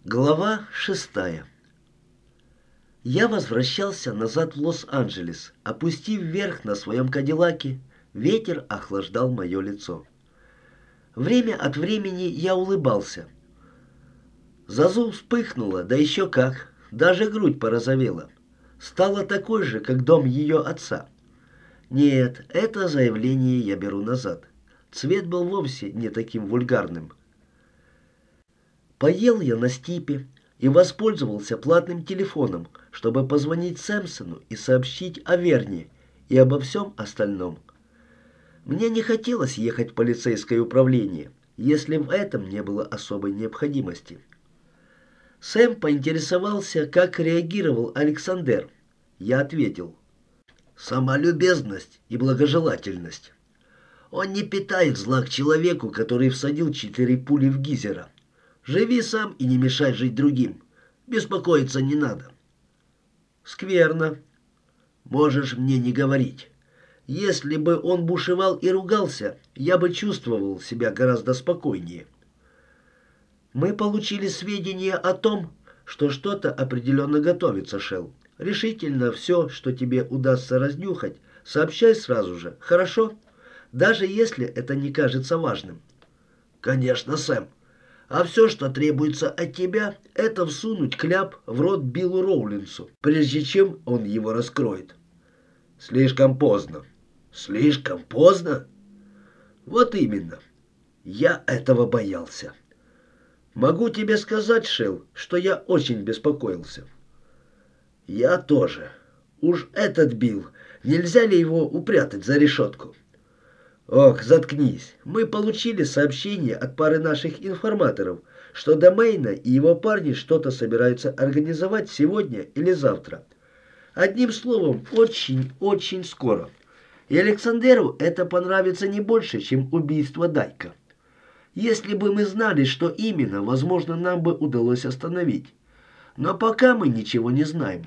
Глава 6. Я возвращался назад в Лос-Анджелес, опустив вверх на своем кадиллаке. Ветер охлаждал мое лицо. Время от времени я улыбался. Зазу вспыхнула, да еще как, даже грудь порозовела. Стала такой же, как дом ее отца. Нет, это заявление я беру назад. Цвет был вовсе не таким вульгарным. Поел я на стипе и воспользовался платным телефоном, чтобы позвонить Сэмпсону и сообщить о Верне и обо всем остальном. Мне не хотелось ехать в полицейское управление, если в этом не было особой необходимости. Сэм поинтересовался, как реагировал Александр. Я ответил: «Сама любезность и благожелательность. Он не питает зла к человеку, который всадил 4 пули в Гизера. Живи сам и не мешай жить другим. Беспокоиться не надо». «Скверно. Можешь мне не говорить. Если бы он бушевал и ругался, я бы чувствовал себя гораздо спокойнее. Мы получили сведения о том, что что-то определенно готовится, Шелл. Решительно все, что тебе удастся разнюхать, сообщай сразу же, хорошо? Даже если это не кажется важным». «Конечно, Сэм. А все, что требуется от тебя, это всунуть кляп в рот Биллу Роулинсу, прежде чем он его раскроет». «Слишком поздно». «Слишком поздно?» «Вот именно. Я этого боялся. Могу тебе сказать, Шелл, что я очень беспокоился». «Я тоже. Уж этот Билл, нельзя ли его упрятать за решетку?» «Ох, заткнись. Мы получили сообщение от пары наших информаторов, что до Мэйна и его парни что-то собираются организовать сегодня или завтра. Одним словом, очень скоро. И Александеру это понравится не больше, чем убийство Дайка. Если бы мы знали, что именно, возможно, нам бы удалось остановить. Но пока мы ничего не знаем».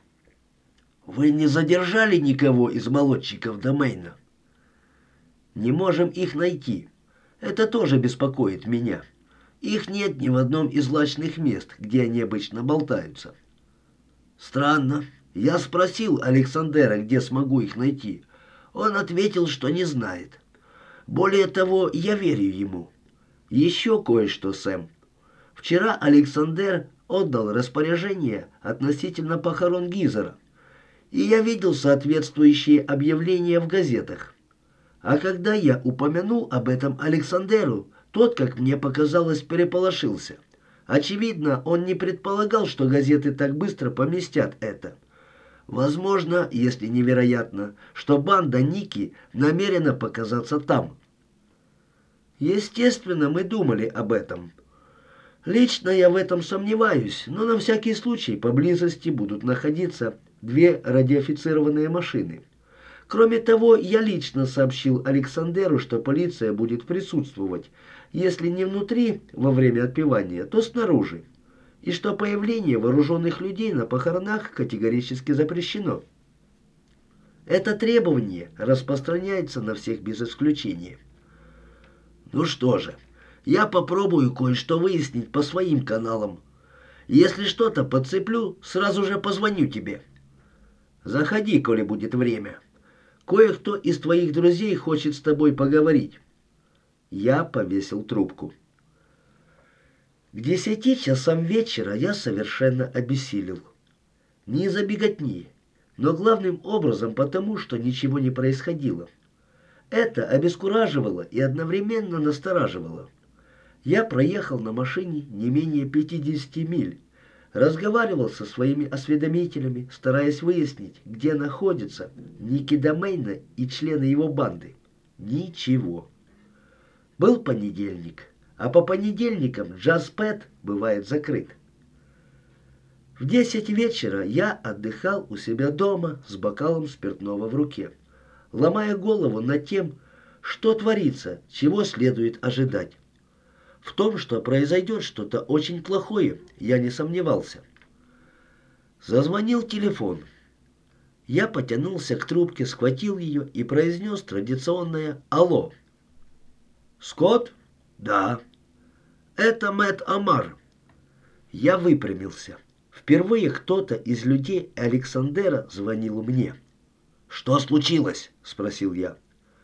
«Вы не задержали никого из молодчиков до Мэйна?» «Не можем их найти. Это тоже беспокоит меня. Их нет ни в одном из злачных мест, где они обычно болтаются». «Странно. Я спросил Александера, где смогу их найти. Он ответил, что не знает. Более того, я верю ему. Еще кое-что, Сэм. Вчера Александр отдал распоряжение относительно похорон Гизера, и я видел соответствующие объявления в газетах. А когда я упомянул об этом Александеру, тот, как мне показалось, переполошился. Очевидно, он не предполагал, что газеты так быстро поместят это. Возможно, если невероятно, что банда Ники намерена показаться там. Естественно, мы думали об этом. Лично я в этом сомневаюсь, но на всякий случай поблизости будут находиться 2 радиофицированные машины. Кроме того, я лично сообщил Александеру, что полиция будет присутствовать, если не внутри во время отпевания, то снаружи, и что появление вооруженных людей на похоронах категорически запрещено. Это требование распространяется на всех без исключения. Ну что же, я попробую кое-что выяснить по своим каналам. Если что-то подцеплю, сразу же позвоню тебе. Заходи, коли будет время. Кое-кто из твоих друзей хочет с тобой поговорить». Я повесил трубку. К 10 часам вечера я совершенно обессилел. Не из-за беготни, но главным образом потому, что ничего не происходило. Это обескураживало и одновременно настораживало. Я проехал на машине не менее 50 миль, разговаривал со своими осведомителями, стараясь выяснить, где находятся Ники Домейна и члены его банды. Ничего. Был понедельник, а по понедельникам Джаз Пэт бывает закрыт. В 10 вечера я отдыхал у себя дома с бокалом спиртного в руке, ломая голову над тем, что творится, чего следует ожидать. В том, что произойдет что-то очень плохое, я не сомневался. Зазвонил телефон. Я потянулся к трубке, схватил ее и произнес традиционное «Алло». «Скотт?» «Да». «Это Мэтт Амар». Я выпрямился. Впервые кто-то из людей Александера звонил мне. «Что случилось?» — спросил я.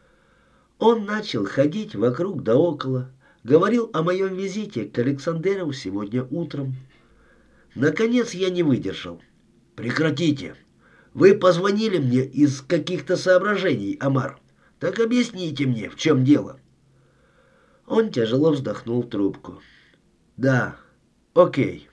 Он начал ходить вокруг да около, говорил о моем визите к Александеру сегодня утром. Наконец я не выдержал. «Прекратите! Вы позвонили мне из каких-то соображений, Омар. Так объясните мне, в чем дело?» Он тяжело вздохнул в трубку. «Да, окей».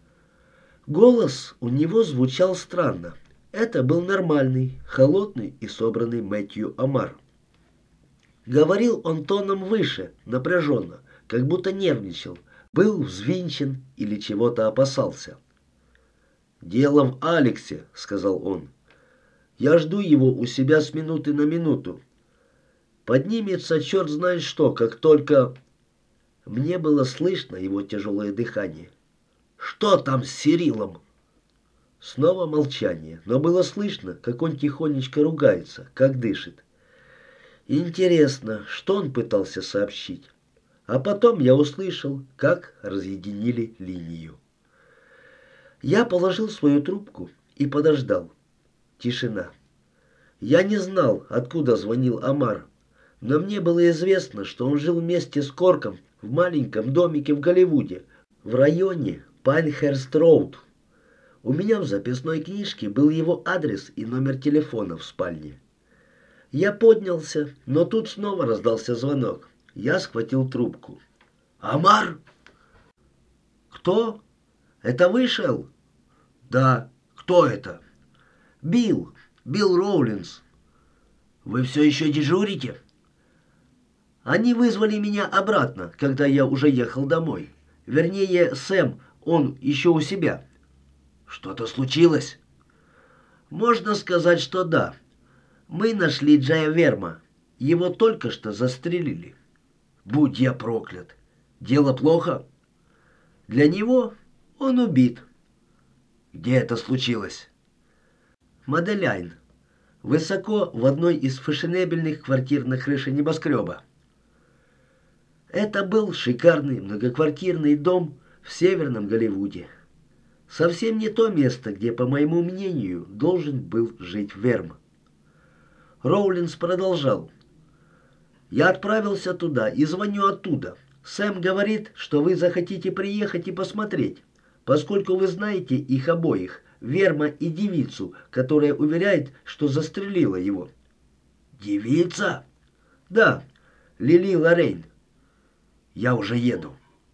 Голос у него звучал странно. Это был нормальный, холодный и собранный Мэтью Омар. Говорил он тоном выше, напряженно, как будто нервничал, был взвинчен или чего-то опасался. «Дело в Алексе», — сказал он. «Я жду его у себя с минуты на минуту. Поднимется черт знает что, как только...» Мне было слышно его тяжелое дыхание. «Что там с Сирилом?» Снова молчание, но было слышно, как он тихонечко ругается, как дышит. Интересно, что он пытался сообщить? А потом я услышал, как разъединили линию. Я положил свою трубку и подождал. Тишина. Я не знал, откуда звонил Омар, но мне было известно, что он жил вместе с Корком в маленьком домике в Голливуде, в районе Пайнхерст-Роуд. У меня в записной книжке был его адрес и номер телефона в спальне. Я поднялся, но тут снова раздался звонок. Я схватил трубку. «Омар?» «Кто? Это вы, Шелл?» «Да. Кто это?» «Билл. Билл Роулинс». «Вы все еще дежурите?» «Они вызвали меня обратно, когда я уже ехал домой. Вернее, Сэм, он еще у себя». «Что-то случилось?» «Можно сказать, что да. Мы нашли Джая Верма. Его только что застрелили». «Будь я проклят! Дело плохо?» «Для него он убит». «Где это случилось?» «Маделяйн. Высоко в одной из фешенебельных квартир на крыше небоскреба». Это был шикарный многоквартирный дом в северном Голливуде. Совсем не то место, где, по моему мнению, должен был жить Верм. Роулинс продолжал. «Я отправился туда и звоню оттуда. Сэм говорит, что вы захотите приехать и посмотреть, поскольку вы знаете их обоих, Верма и девицу, которая уверяет, что застрелила его». «Девица?» «Да, Лили Лоррейн». «Я уже еду».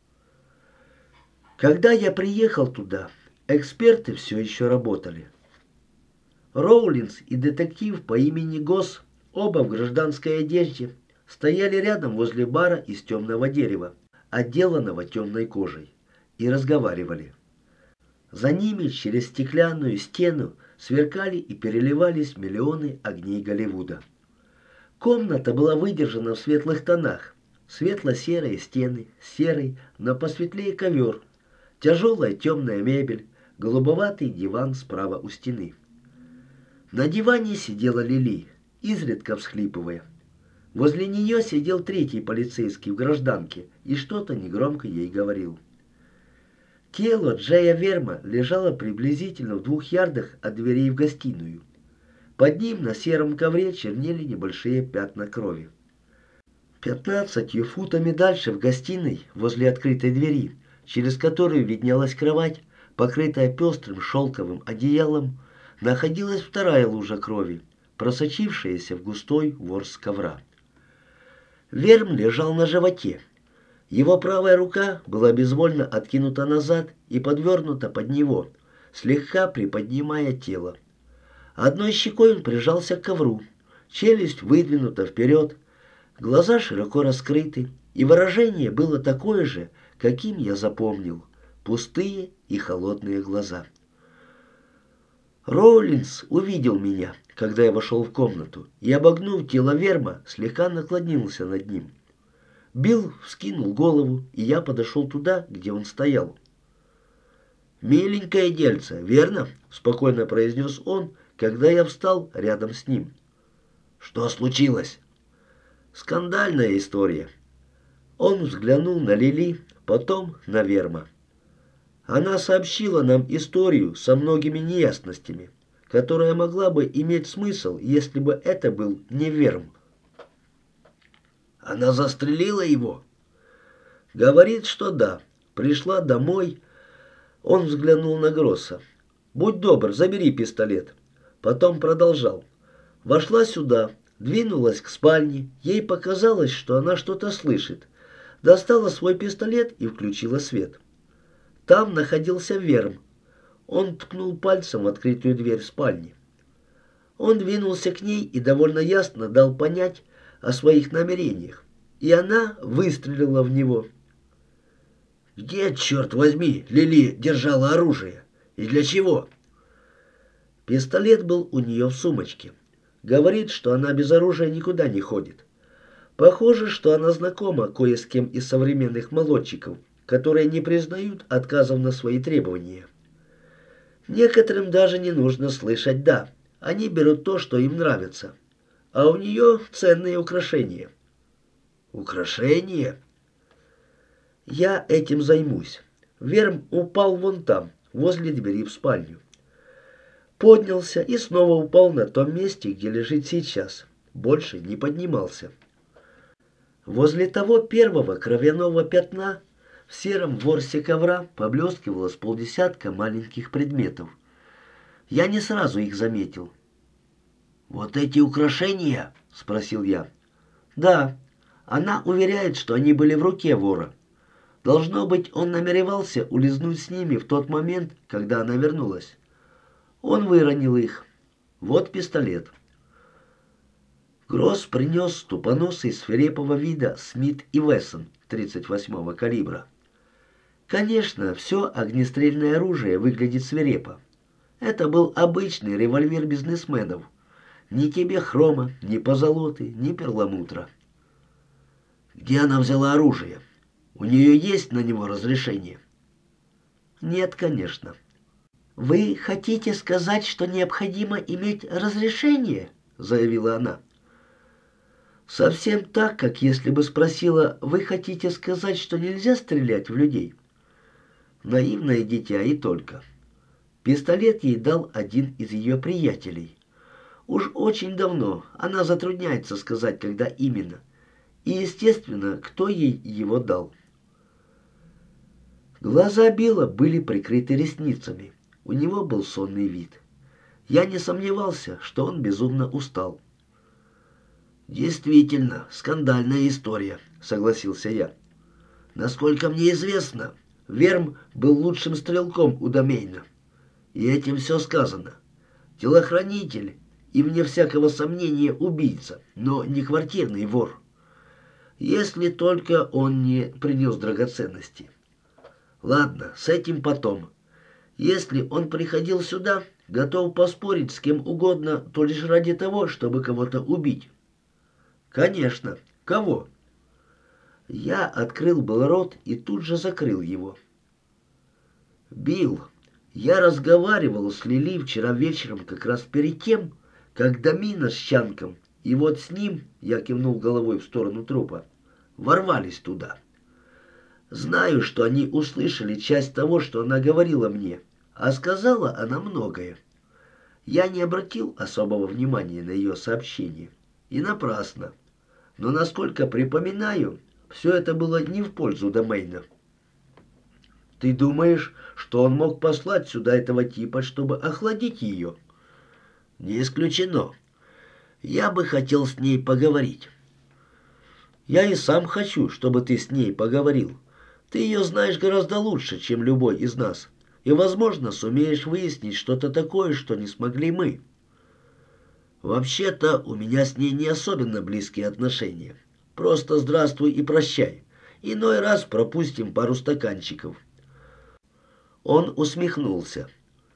Когда я приехал туда, эксперты все еще работали. Роулинс и детектив по имени Госс, оба в гражданской одежде, стояли рядом возле бара из темного дерева, отделанного темной кожей, и разговаривали. За ними через стеклянную стену сверкали и переливались миллионы огней Голливуда. Комната была выдержана в светлых тонах. Светло-серые стены, серый, но посветлее ковер, тяжелая темная мебель, голубоватый диван справа у стены. На диване сидела Лили, изредка всхлипывая. Возле нее сидел третий полицейский в гражданке и что-то негромко ей говорил. Тело Джая Верма лежало приблизительно в 2 ярдах от дверей в гостиную. Под ним на сером ковре чернели небольшие пятна крови. 15 футами дальше в гостиной, возле открытой двери, через которую виднелась кровать, покрытая пестрым шелковым одеялом, находилась вторая лужа крови, просочившаяся в густой ворс ковра. Верм лежал на животе. Его правая рука была безвольно откинута назад и подвернута под него, слегка приподнимая тело. Одной щекой он прижался к ковру, челюсть выдвинута вперед, глаза широко раскрыты, и выражение было такое же, каким я запомнил, пустые и холодные глаза. Роулинс увидел меня, когда я вошел в комнату, и, обогнув тело Верма, слегка наклонился над ним. Билл вскинул голову, и я подошел туда, где он стоял. «Миленькое дельце, верно?» — спокойно произнес он, когда я встал рядом с ним. «Что случилось?» «Скандальная история». Он взглянул на Лили, потом на Верма. Она сообщила нам историю со многими неясностями, которая могла бы иметь смысл, если бы это был не Верм. Она застрелила его? Говорит, что да. Пришла домой. Он взглянул на Гросса. «Будь добр, забери пистолет». Потом продолжал. Вошла сюда, двинулась к спальне. Ей показалось, что она что-то слышит. Достала свой пистолет и включила свет. Там находился Верм. Он ткнул пальцем в открытую дверь спальни. Он двинулся к ней и довольно ясно дал понять о своих намерениях. И она выстрелила в него. Где, черт возьми, Лили держала оружие? И для чего? Пистолет был у нее в сумочке. Говорит, что она без оружия никуда не ходит. Похоже, что она знакома кое с кем из современных молодчиков, которые не признают отказов на свои требования. Некоторым даже не нужно слышать «да». Они берут то, что им нравится. А у нее ценные украшения. Украшения? Я этим займусь. Верм упал вон там, возле двери в спальню. Поднялся и снова упал на том месте, где лежит сейчас. Больше не поднимался. Возле того первого кровяного пятна в сером ворсе ковра поблескивало с полдесятка маленьких предметов. Я не сразу их заметил. «Вот эти украшения?» — спросил я. «Да, она уверяет, что они были в руке вора. Должно быть, он намеревался улизнуть с ними в тот момент, когда она вернулась. Он выронил их. Вот пистолет». Гросс принес тупоносый свирепого вида Смит и Вессон 38-го калибра. Конечно, все огнестрельное оружие выглядит свирепо. Это был обычный револьвер бизнесменов. Ни тебе хрома, ни позолоты, ни перламутра. Где она взяла оружие? У нее есть на него разрешение? Нет, конечно. Вы хотите сказать, что необходимо иметь разрешение? Заявила она. Совсем так, как если бы спросила, вы хотите сказать, что нельзя стрелять в людей? Наивное дитя и только. Пистолет ей дал один из ее приятелей. Уж очень давно, она затрудняется сказать, когда именно. И, естественно, кто ей его дал. Глаза Билла были прикрыты ресницами. У него был сонный вид. Я не сомневался, что он безумно устал. «Действительно, скандальная история», — согласился я. «Насколько мне известно, Верм был лучшим стрелком у Домейна. И этим все сказано. Телохранитель и, вне всякого сомнения, убийца, но не квартирный вор. Если только он не принес драгоценности. Ладно, с этим потом. Если он приходил сюда, готов поспорить с кем угодно, то лишь ради того, чтобы кого-то убить». «Конечно. Кого?» Я открыл был рот и тут же закрыл его. «Билл, я разговаривал с Лили вчера вечером как раз перед тем, как Домина с Чанком, и вот с ним, я кивнул головой в сторону трупа, ворвались туда. Знаю, что они услышали часть того, что она говорила мне, а сказала она многое. Я не обратил особого внимания на ее сообщение. И напрасно. Но, насколько припоминаю, все это было не в пользу Домейна. Ты думаешь, что он мог послать сюда этого типа, чтобы охладить ее? Не исключено. Я бы хотел с ней поговорить. Я и сам хочу, чтобы ты с ней поговорил. Ты ее знаешь гораздо лучше, чем любой из нас. И, возможно, сумеешь выяснить что-то такое, что не смогли мы. Вообще-то у меня с ней не особенно близкие отношения. Просто здравствуй и прощай. Иной раз пропустим пару стаканчиков. Он усмехнулся.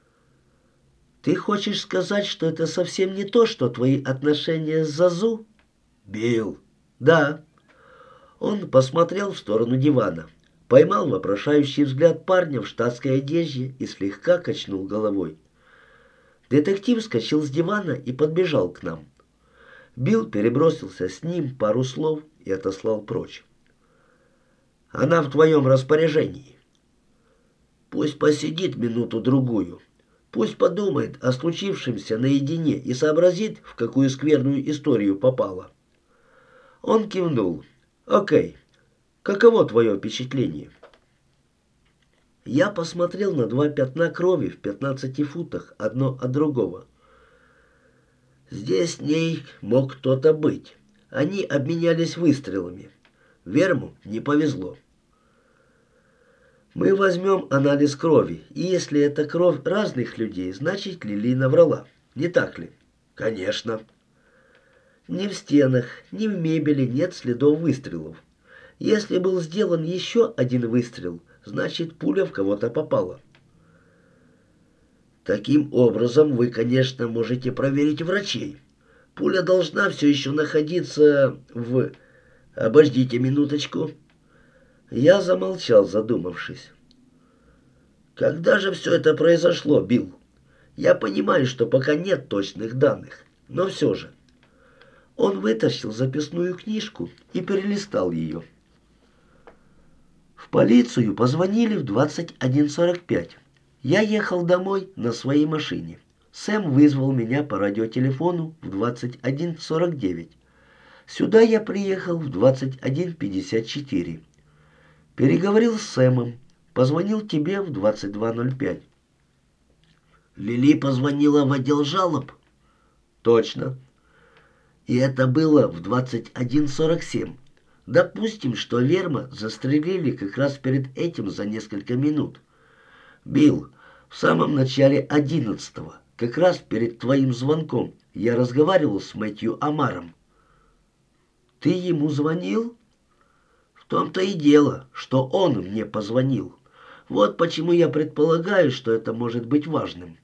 Ты хочешь сказать, что это совсем не то, что твои отношения с Зазу? Билл. Да. Он посмотрел в сторону дивана, поймал вопрошающий взгляд парня в штатской одежде и слегка качнул головой. Детектив вскочил с дивана и подбежал к нам. Билл перебросился с ним пару слов и отослал прочь. «Она в твоем распоряжении». Пусть посидит минуту-другую. Пусть подумает о случившемся наедине и сообразит, в какую скверную историю попала. Он кивнул. «Окей. Каково твое впечатление?» Я посмотрел на два пятна крови в 15 футах одно от другого. Здесь с ней мог кто-то быть. Они обменялись выстрелами. Верму не повезло. Мы возьмем анализ крови, и если это кровь разных людей, значит Лили наврала. Не так ли? Конечно. Ни в стенах, ни в мебели нет следов выстрелов. Если был сделан еще один выстрел, значит пуля в кого-то попала. Таким образом, вы, конечно, можете проверить врачей. Пуля должна все еще находиться в... Обождите минуточку. Я замолчал, задумавшись. Когда же все это произошло, Билл? Я понимаю, что пока нет точных данных, но все же. Он вытащил записную книжку и перелистал ее. В полицию позвонили в 21:45. Я ехал домой на своей машине. Сэм вызвал меня по радиотелефону в 21:49. Сюда я приехал в 21:54. Переговорил с Сэмом. Позвонил тебе в 22:05. Лили позвонила в отдел жалоб? Точно. И это было в 21:47. Допустим, что Верма застрелили как раз перед этим за несколько минут. Билл, в самом начале 11-го, как раз перед твоим звонком, я разговаривал с Мэтью Амаром. Ты ему звонил? В том-то и дело, что он мне позвонил. Вот почему я предполагаю, что это может быть важным.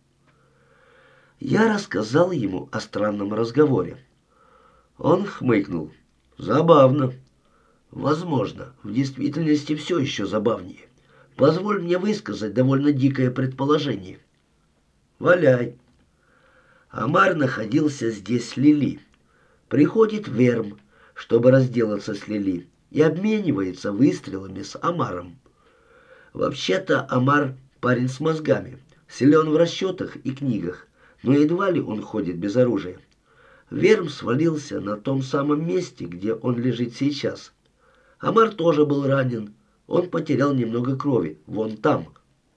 Я рассказал ему о странном разговоре. Он хмыкнул. Забавно. Возможно, в действительности все еще забавнее. Позволь мне высказать довольно дикое предположение. Валяй. Амар находился здесь с Лили. Приходит Верм, чтобы разделаться с Лили, и обменивается выстрелами с Амаром. Вообще-то Амар парень с мозгами, силен в расчетах и книгах, но едва ли он ходит без оружия. Верм свалился на том самом месте, где он лежит сейчас. Амар тоже был ранен. Он потерял немного крови. Вон там.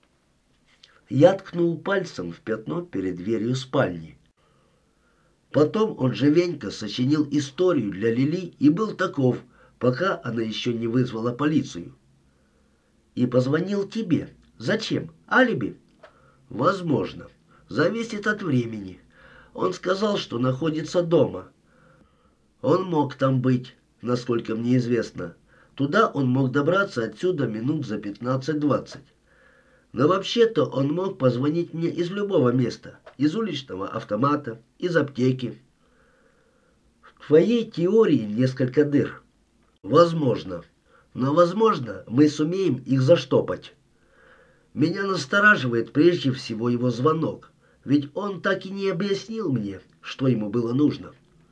Я ткнул пальцем в пятно перед дверью спальни. Потом он живенько сочинил историю для Лили и был таков, пока она еще не вызвала полицию. И позвонил тебе. Зачем? Алиби? Возможно. Зависит от времени. Он сказал, что находится дома. Он мог там быть, насколько мне известно. Туда он мог добраться отсюда минут за 15-20. Но вообще-то он мог позвонить мне из любого места. Из уличного автомата, из аптеки. В твоей теории несколько дыр. Возможно. Но, возможно, мы сумеем их заштопать. Меня настораживает прежде всего его звонок. Ведь он так и не объяснил мне, что ему было нужно.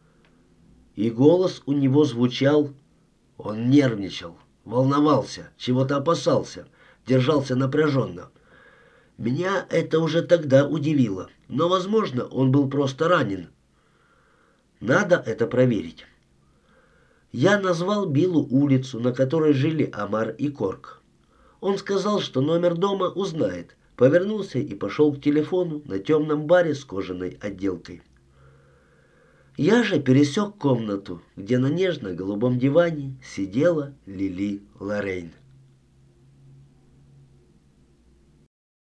И голос у него звучал... Он нервничал, волновался, чего-то опасался, держался напряженно. Меня это уже тогда удивило, но, возможно, он был просто ранен. Надо это проверить. Я назвал Биллу улицу, на которой жили Амар и Корк. Он сказал, что номер дома узнает, повернулся и пошел к телефону на темном баре с кожаной отделкой. Я же пересек комнату, где на нежно-голубом диване сидела Лили Лоррейн.